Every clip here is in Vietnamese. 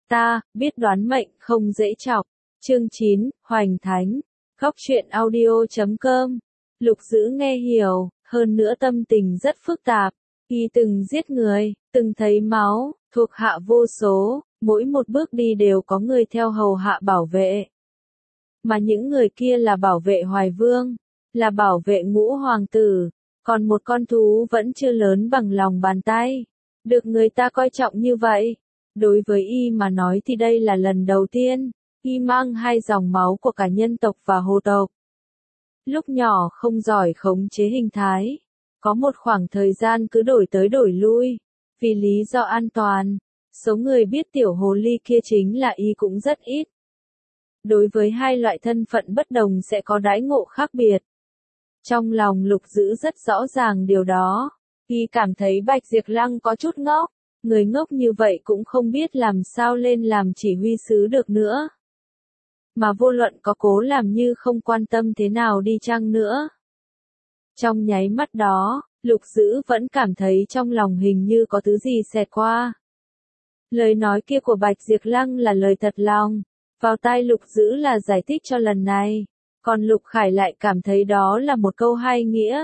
Ta, biết đoán mệnh không dễ chọc. Chương 9, Hoành Thánh. Góc truyện audio.com. Lục Dữ nghe hiểu, hơn nữa tâm tình rất phức tạp. Y từng giết người, từng thấy máu, thuộc hạ vô số, mỗi một bước đi đều có người theo hầu hạ bảo vệ. Mà những người kia là bảo vệ Hoài Vương, là bảo vệ Ngũ Hoàng tử, còn một con thú vẫn chưa lớn bằng lòng bàn tay. Được người ta coi trọng như vậy. Đối với y mà nói thì đây là lần đầu tiên, y mang hai dòng máu của cả nhân tộc và hồ tộc. Lúc nhỏ không giỏi khống chế hình thái, có một khoảng thời gian cứ đổi tới đổi lui, vì lý do an toàn, số người biết tiểu hồ ly kia chính là y cũng rất ít. Đối với hai loại thân phận bất đồng sẽ có đãi ngộ khác biệt. Trong lòng Lục Dữ rất rõ ràng điều đó, y cảm thấy Bạch Diệp Lăng có chút ngốc. Người ngốc như vậy cũng không biết làm sao lên làm chỉ huy sứ được nữa. Mà vô luận có cố làm như không quan tâm thế nào đi chăng nữa. Trong nháy mắt đó, Lục Dữ vẫn cảm thấy trong lòng hình như có thứ gì xẹt qua. Lời nói kia của Bạch Diệp Lăng là lời thật lòng, vào tai Lục Dữ là giải thích cho lần này, còn Lục Khải lại cảm thấy đó là một câu hai nghĩa.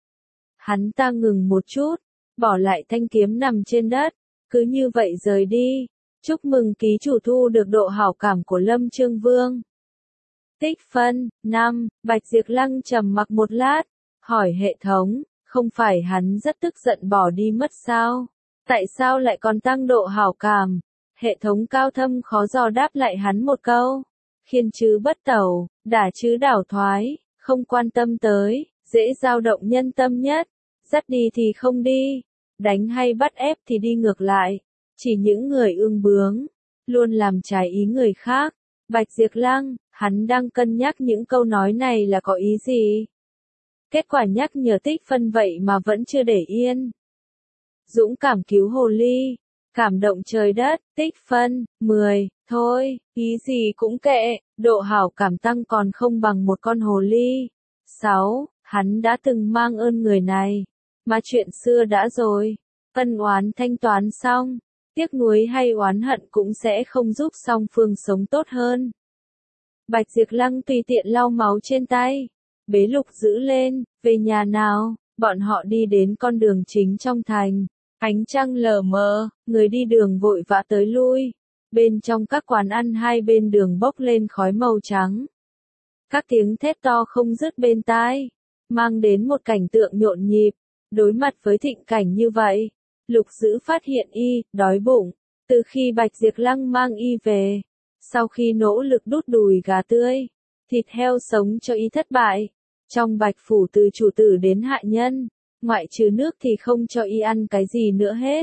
Hắn ta ngừng một chút, bỏ lại thanh kiếm nằm trên đất. Cứ như vậy rời đi. Chúc mừng ký chủ thu được độ hảo cảm của Lâm Chương Vương. Tích phân, 5, Bạch Diệp Lăng trầm mặc một lát, hỏi hệ thống, không phải hắn rất tức giận bỏ đi mất sao? Tại sao lại còn tăng độ hảo cảm? Hệ thống cao thâm khó dò đáp lại hắn một câu. Khiên chứ bất tẩu, đả chứ đảo thoái, không quan tâm tới, dễ dao động nhân tâm nhất. Dắt đi thì không đi. Đánh hay bắt ép thì đi ngược lại, chỉ những người ương bướng, luôn làm trái ý người khác. Bạch Diệp Lăng, hắn đang cân nhắc những câu nói này là có ý gì? Kết quả nhắc nhở tích phân vậy mà vẫn chưa để yên. Dũng cảm cứu hồ ly, cảm động trời đất, tích phân, 10, thôi, ý gì cũng kệ, độ hảo cảm tăng còn không bằng một con hồ ly. 6, hắn đã từng mang ơn người này. Mà chuyện xưa đã rồi, ân oán thanh toán xong, tiếc nuối hay oán hận cũng sẽ không giúp song phương sống tốt hơn. Bạch Diệp Lăng tùy tiện lau máu trên tay, bế Lục Dữ lên, về nhà nào, bọn họ đi đến con đường chính trong thành, ánh trăng lờ mờ, người đi đường vội vã tới lui, bên trong các quán ăn hai bên đường bốc lên khói màu trắng. Các tiếng thét to không dứt bên tai, mang đến một cảnh tượng nhộn nhịp. Đối mặt với thịnh cảnh như vậy, Lục Dữ phát hiện y, đói bụng, từ khi Bạch Diệp Lăng mang y về, sau khi nỗ lực đút đùi gà tươi, thịt heo sống cho y thất bại, trong Bạch Phủ từ chủ tử đến hạ nhân, ngoại trừ nước thì không cho y ăn cái gì nữa hết.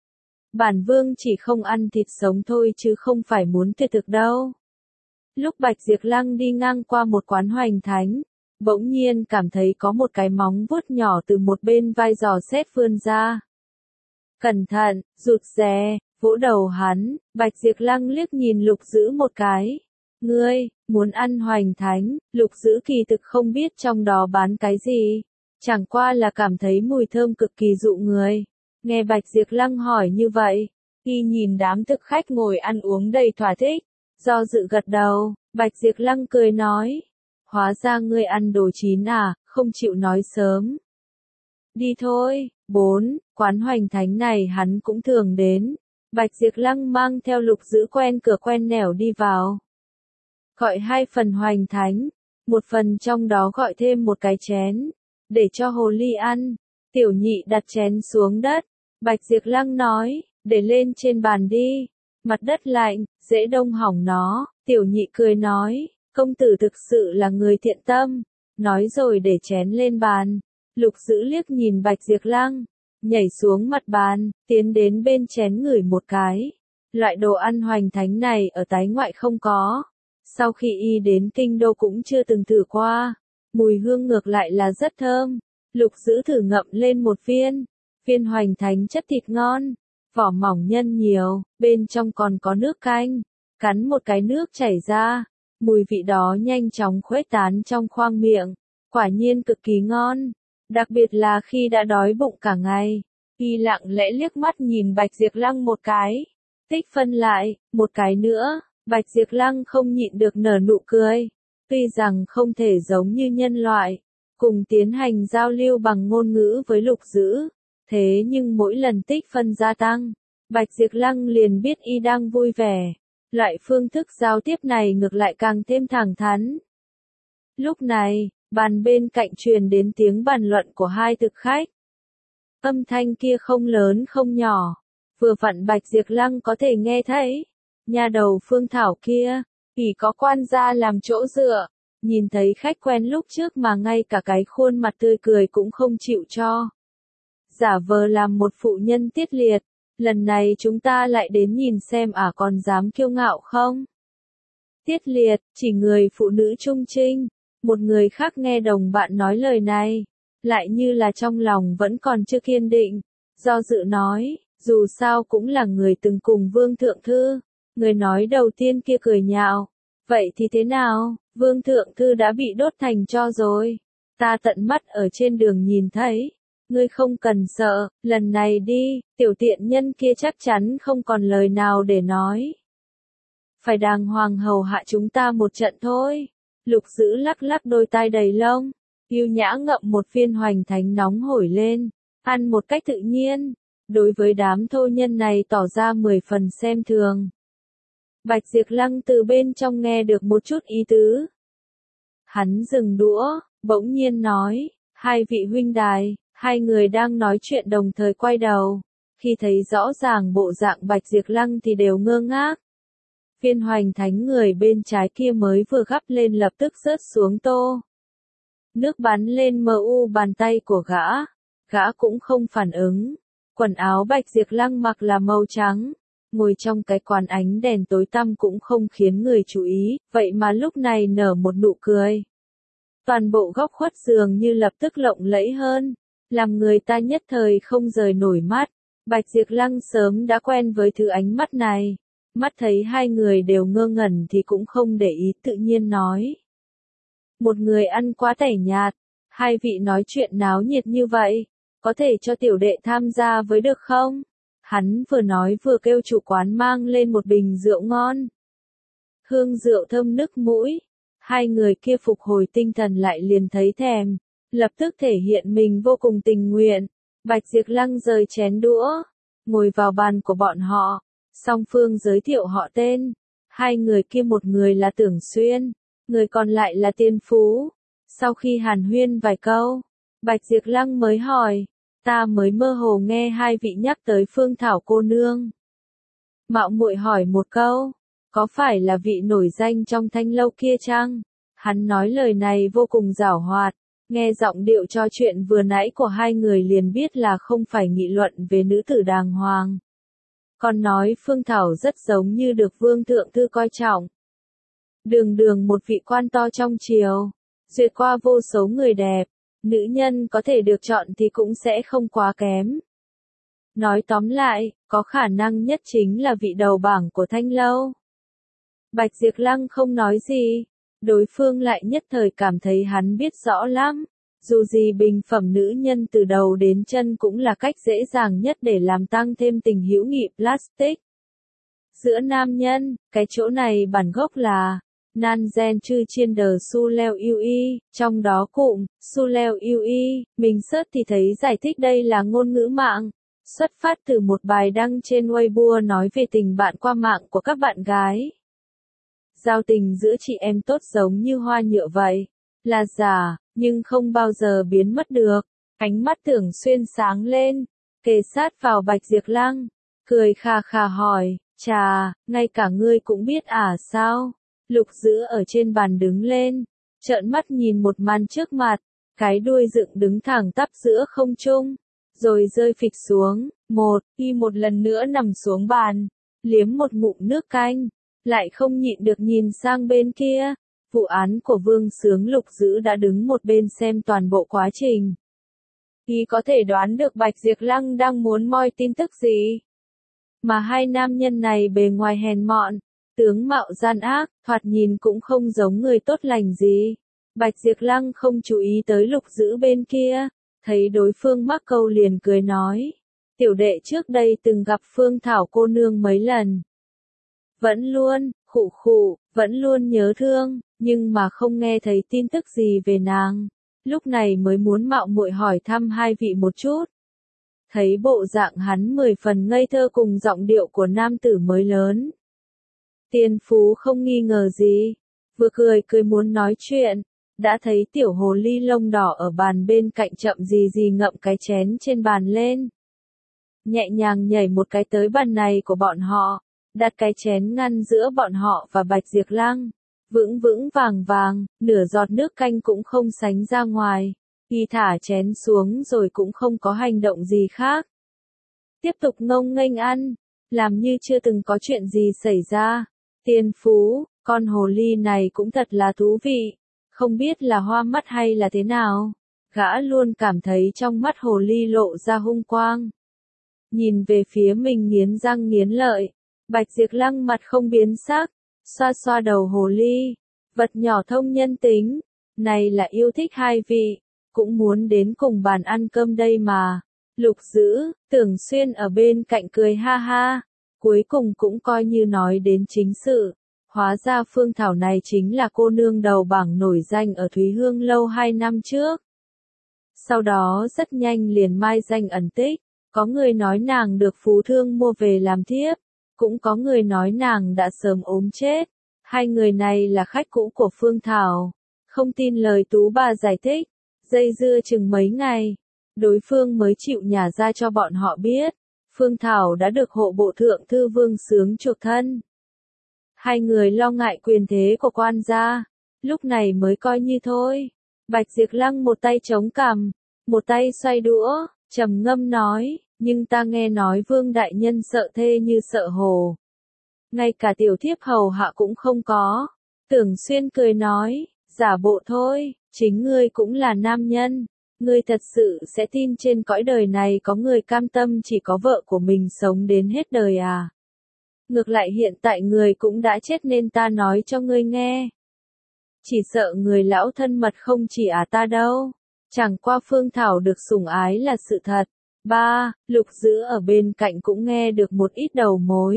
Bản vương chỉ không ăn thịt sống thôi chứ không phải muốn tuyệt thực đâu. Lúc Bạch Diệp Lăng đi ngang qua một quán Hoành Thánh, bỗng nhiên cảm thấy có một cái móng vuốt nhỏ từ một bên vai dò xét vươn ra. Cẩn thận, rụt rè, vỗ đầu hắn, Bạch Diệp Lăng liếc nhìn Lục Dữ một cái. Ngươi, muốn ăn Hoành Thánh, Lục Dữ kỳ thực không biết trong đó bán cái gì. Chẳng qua là cảm thấy mùi thơm cực kỳ dụ người. Nghe Bạch Diệp Lăng hỏi như vậy, y nhìn đám thực khách ngồi ăn uống đầy thỏa thích. Do dự gật đầu, Bạch Diệp Lăng cười nói. Hóa ra ngươi ăn đồ chín à, không chịu nói sớm. Đi thôi. 4, quán Hoành Thánh này hắn cũng thường đến. Bạch Diệp Lăng mang theo Lục Dữ quen cửa quen nẻo đi vào. Gọi 2 phần Hoành Thánh, một phần trong đó gọi thêm một cái chén, để cho hồ ly ăn. Tiểu nhị đặt chén xuống đất. Bạch Diệp Lăng nói, để lên trên bàn đi. Mặt đất lạnh, dễ đông hỏng nó. Tiểu nhị cười nói. Công tử thực sự là người thiện tâm, nói rồi để chén lên bàn. Lục Dữ liếc nhìn Bạch Diệp Lăng, nhảy xuống mặt bàn, tiến đến bên chén ngửi một cái. Loại đồ ăn Hoành Thánh này ở Tái Ngoại không có. Sau khi y đến Kinh Đô cũng chưa từng thử qua. Mùi hương ngược lại là rất thơm. Lục Dữ thử ngậm lên một viên. Viên Hoành Thánh chất thịt ngon, vỏ mỏng nhân nhiều, bên trong còn có nước canh. Cắn một cái nước chảy ra. Mùi vị đó nhanh chóng khuếch tán trong khoang miệng, quả nhiên cực kỳ ngon, đặc biệt là khi đã đói bụng cả ngày. Y lặng lẽ liếc mắt nhìn Bạch Diệp Lăng một cái, Tích phân lại, một cái nữa, Bạch Diệp Lăng không nhịn được nở nụ cười. Tuy rằng không thể giống như nhân loại, cùng tiến hành giao lưu bằng ngôn ngữ với Lục Dữ, thế nhưng mỗi lần tích phân gia tăng, Bạch Diệp Lăng liền biết y đang vui vẻ. Loại phương thức giao tiếp này ngược lại càng thêm thẳng thắn. Lúc này, bàn bên cạnh truyền đến tiếng bàn luận của hai thực khách. Âm thanh kia không lớn không nhỏ, vừa vặn Bạch Diệp Lăng có thể nghe thấy. Nhà đầu Phương Thảo kia, ỷ có quan gia làm chỗ dựa, nhìn thấy khách quen lúc trước mà ngay cả cái khuôn mặt tươi cười cũng không chịu cho. Giả vờ làm một phụ nhân tiết liệt, lần này chúng ta lại đến nhìn xem còn dám kiêu ngạo không? Tiết liệt, chỉ người phụ nữ trung trinh, một người khác nghe đồng bạn nói lời này, lại như là trong lòng vẫn còn chưa kiên định, do dự nói, dù sao cũng là người từng cùng Vương Thượng Thư. Người nói đầu tiên kia cười nhạo, vậy thì thế nào, Vương Thượng Thư đã bị đốt thành tro rồi, ta tận mắt ở trên đường nhìn thấy, ngươi không cần sợ, lần này đi, tiểu tiện nhân kia chắc chắn không còn lời nào để nói. Phải đàng hoàng hầu hạ chúng ta một trận thôi. Lục Dữ lắc lắc đôi tai đầy lông, yêu nhã ngậm một viên hoành thánh nóng hổi lên, ăn một cách tự nhiên, đối với đám thô nhân này tỏ ra 10 phần xem thường. Bạch Diệp Lăng từ bên trong nghe được một chút ý tứ. Hắn dừng đũa, bỗng nhiên nói, hai vị huynh đài, hai người đang nói chuyện đồng thời quay đầu, khi thấy rõ ràng bộ dạng Bạch Diệp Lăng thì đều ngơ ngác. Viên hoành thánh người bên trái kia mới vừa gắp lên lập tức rớt xuống tô. Nước bắn lên mờ u bàn tay của gã cũng không phản ứng. Quần áo Bạch Diệp Lăng mặc là màu trắng, ngồi trong cái quán ánh đèn tối tăm cũng không khiến người chú ý, vậy mà lúc này nở một nụ cười. Toàn bộ góc khuất giường như lập tức lộng lẫy hơn, làm người ta nhất thời không rời nổi mắt. Bạch Diệp Lăng sớm đã quen với thứ ánh mắt này, mắt thấy hai người đều ngơ ngẩn thì cũng không để ý, tự nhiên nói. Một người ăn quá tẻ nhạt, hai vị nói chuyện náo nhiệt như vậy, có thể cho tiểu đệ tham gia với được không? Hắn vừa nói vừa kêu chủ quán mang lên một bình rượu ngon. Hương rượu thơm nức mũi, hai người kia phục hồi tinh thần lại liền thấy thèm, lập tức thể hiện mình vô cùng tình nguyện. Bạch Diệp Lăng rời chén đũa, ngồi vào bàn của bọn họ, song phương giới thiệu họ tên. Hai người kia một người là Tưởng Xuyên, người còn lại là Tiên Phú. Sau khi hàn huyên vài câu, Bạch Diệp Lăng mới hỏi, ta mới mơ hồ nghe hai vị nhắc tới Phương Thảo cô nương. Mạo muội hỏi một câu, có phải là vị nổi danh trong thanh lâu kia chăng? Hắn nói lời này vô cùng giảo hoạt, nghe giọng điệu trò chuyện vừa nãy của hai người liền biết là không phải nghị luận về nữ tử đàng hoàng. Còn nói Phương Thảo rất giống như được Vương Thượng Thư coi trọng. Đường đường một vị quan to trong triều, duyệt qua vô số người đẹp, nữ nhân có thể được chọn thì cũng sẽ không quá kém. Nói tóm lại, có khả năng nhất chính là vị đầu bảng của thanh lâu. Bạch Diệp Lăng không nói gì, đối phương lại nhất thời cảm thấy hắn biết rõ lắm. Dù gì bình phẩm nữ nhân từ đầu đến chân cũng là cách dễ dàng nhất để làm tăng thêm tình hữu nghị plastic. Giữa nam nhân, cái chỗ này bản gốc là Nan gen chư chiên đờ su leo yêu y, trong đó cụm su leo yêu y, mình search thì thấy giải thích đây là ngôn ngữ mạng, xuất phát từ một bài đăng trên Weibo nói về tình bạn qua mạng của các bạn gái. Giao tình giữa chị em tốt giống như hoa nhựa vậy, là giả, nhưng không bao giờ biến mất được. Ánh mắt Tưởng Xuyên sáng lên, kề sát vào Bạch Diệp Lăng, cười khà khà hỏi, chà, ngay cả ngươi cũng biết sao? Lục Dữ ở trên bàn đứng lên, trợn mắt nhìn một màn trước mặt, cái đuôi dựng đứng thẳng tắp giữa không trung, rồi rơi phịch xuống, một lần nữa nằm xuống bàn, liếm một ngụm nước canh, lại không nhịn được nhìn sang bên kia. Vụ án của Vương Sướng Lục Dữ đã đứng một bên xem toàn bộ quá trình. Y có thể đoán được Bạch Diệp Lăng đang muốn moi tin tức gì. Mà hai nam nhân này bề ngoài hèn mọn, tướng mạo gian ác, thoạt nhìn cũng không giống người tốt lành gì. Bạch Diệp Lăng không chú ý tới Lục Dữ bên kia, thấy đối phương mắc câu liền cười nói. tiểu đệ trước đây từng gặp Phương Thảo cô nương mấy lần. Vẫn luôn, vẫn luôn nhớ thương, nhưng mà không nghe thấy tin tức gì về nàng. Lúc này mới muốn mạo muội hỏi thăm hai vị một chút. Thấy bộ dạng hắn 10 phần ngây thơ cùng giọng điệu của nam tử mới lớn. Tiên Phú không nghi ngờ gì, vừa cười cười muốn nói chuyện, đã thấy tiểu hồ ly lông đỏ ở bàn bên cạnh chậm gì ngậm cái chén trên bàn lên. Nhẹ nhàng nhảy một cái tới bàn này của bọn họ, đặt cái chén ngăn giữa bọn họ và Bạch Diệp Lăng, vững vững vàng vàng, nửa giọt nước canh cũng không sánh ra ngoài, y thả chén xuống rồi cũng không có hành động gì khác. Tiếp tục ngông nghênh ăn, làm như chưa từng có chuyện gì xảy ra. Tiên Phú, con hồ ly này cũng thật là thú vị, không biết là hoa mắt hay là thế nào. Gã luôn cảm thấy trong mắt hồ ly lộ ra hung quang. Nhìn về phía mình nghiến răng nghiến lợi, Bạch Diệp Lăng mặt không biến sắc, xoa xoa đầu hồ ly, vật nhỏ thông nhân tính, này là yêu thích hai vị, cũng muốn đến cùng bàn ăn cơm đây mà. Lục Dữ, Tưởng Xuyên ở bên cạnh cười ha ha, cuối cùng cũng coi như nói đến chính sự. Hóa ra Phương Thảo này chính là cô nương đầu bảng nổi danh ở Thúy Hương Lâu 2 năm trước. Sau đó rất nhanh liền mai danh ẩn tích, có người nói nàng được phú thương mua về làm thiếp, cũng có người nói nàng đã sớm ốm chết. Hai người này là khách cũ của Phương Thảo, không tin lời tú bà giải thích, dây dưa chừng mấy ngày, đối phương mới chịu nhả ra cho bọn họ biết, Phương Thảo đã được hộ bộ thượng thư Vương Sướng chuộc thân. Hai người lo ngại quyền thế của quan gia, lúc này mới coi như thôi. Bạch Diệp Lăng một tay chống cằm, một tay xoay đũa, trầm ngâm nói, nhưng ta nghe nói Vương đại nhân sợ thê như sợ hồ. Ngay cả tiểu thiếp hầu hạ cũng không có. Tưởng Xuyên cười nói, giả bộ thôi, chính ngươi cũng là nam nhân. Ngươi thật sự sẽ tin trên cõi đời này có người cam tâm chỉ có vợ của mình sống đến hết đời à? Ngược lại hiện tại người cũng đã chết nên ta nói cho ngươi nghe. Chỉ sợ người lão thân mật không chỉ ta đâu. Chẳng qua Phương Thảo được sủng ái là sự thật. Lục Dữ ở bên cạnh cũng nghe được một ít đầu mối.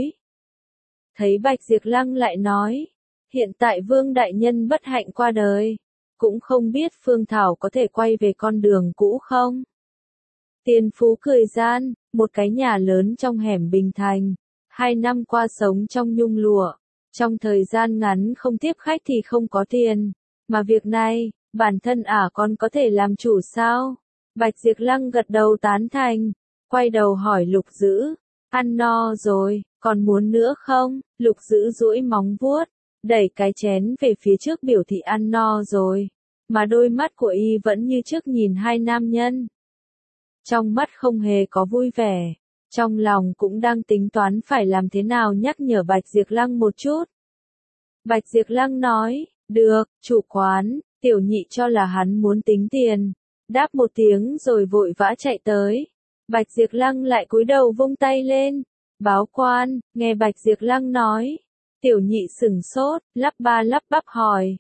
Thấy Bạch Diệp Lăng lại nói, hiện tại Vương đại nhân bất hạnh qua đời, cũng không biết Phương Thảo có thể quay về con đường cũ không? Tiên Phú cười gian, một cái nhà lớn trong hẻm Bình Thành, 2 năm qua sống trong nhung lụa, trong thời gian ngắn không tiếp khách thì không có tiền, mà việc này, bản thân con có thể làm chủ sao? Bạch Diệp Lăng gật đầu tán thành, quay đầu hỏi Lục Dữ, ăn no rồi, còn muốn nữa không? Lục Dữ duỗi móng vuốt, đẩy cái chén về phía trước biểu thị ăn no rồi, mà đôi mắt của y vẫn như trước nhìn hai nam nhân. Trong mắt không hề có vui vẻ, trong lòng cũng đang tính toán phải làm thế nào nhắc nhở Bạch Diệp Lăng một chút. Bạch Diệp Lăng nói, được, chủ quán, tiểu nhị cho là hắn muốn tính tiền, đáp một tiếng rồi vội vã chạy tới. Bạch Diệp Lăng lại cúi đầu vung tay lên, báo quan, nghe Bạch Diệp Lăng nói. Tiểu nhị sửng sốt, lắp bắp hỏi.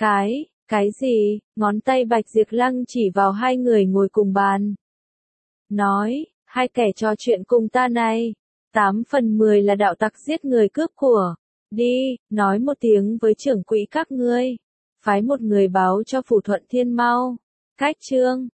Cái gì? Ngón tay Bạch Diệp Lăng chỉ vào hai người ngồi cùng bàn. Nói, hai kẻ trò chuyện cùng ta này, 8 phần 10 là đạo tặc giết người cướp của. Đi, nói một tiếng với trưởng quỹ các ngươi. Phái một người báo cho Phủ Thuận Thiên mau. Cách chương.